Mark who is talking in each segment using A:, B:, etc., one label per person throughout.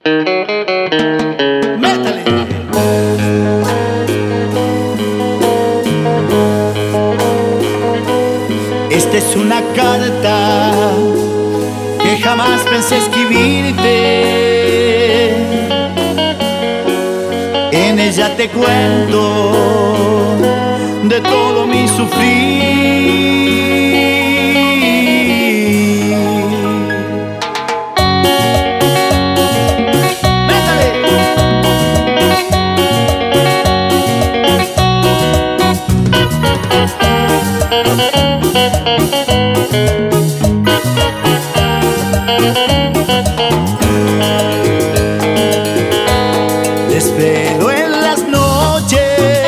A: Métale. Esta es una carta que jamás pensé escribirte. En ella te cuento de todo mi sufrir. Desvelo en las noches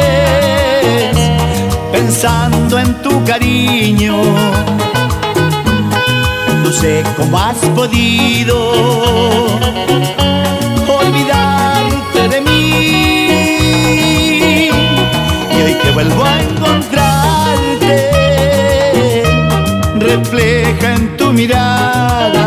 A: pensando en tu cariño. No sé cómo has podido olvidarte de mí. Y hoy que vuelvo a encontrarte, refleja en tu mirada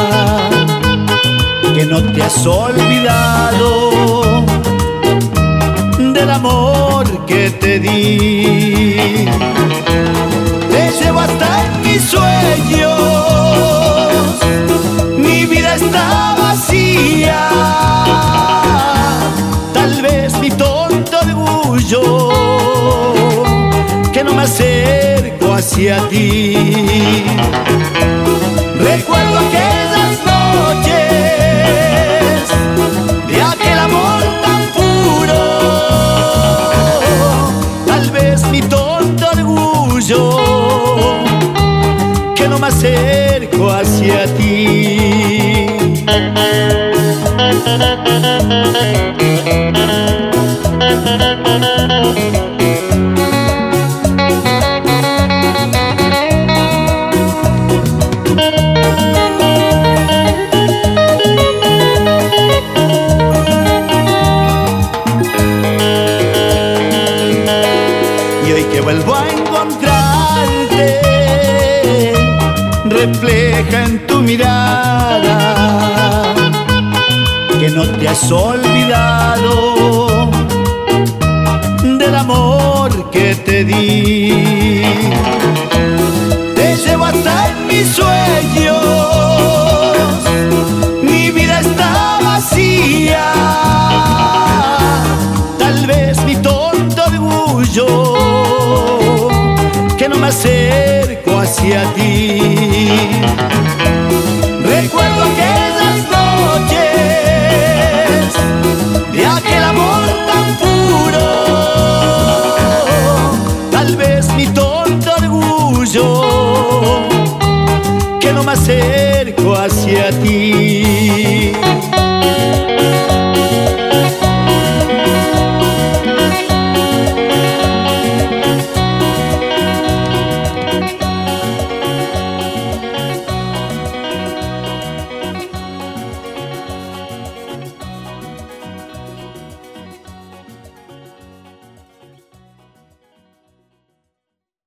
A: que no te has olvidado del amor que te di. Te llevo hasta en mis sueños, mi vida está vacía. Tal vez mi tonto orgullo que no me acerco hacia ti. Recuerdo aquellas noches de aquel amor tan puro. Tal vez mi tonto orgullo que no me acerco hacia ti. Y hoy que vuelvo a encontrarte, refleja en tu mirada que no te has olvidado del amor que te di. Te llevo hasta en mis sueños, mi vida está vacía. Tal vez mi tonto orgullo que no me acerco hacia ti. Recuerdo aquellas noches de aquel amor tan puro. Tal vez mi tonto orgullo que no me acerco hacia ti.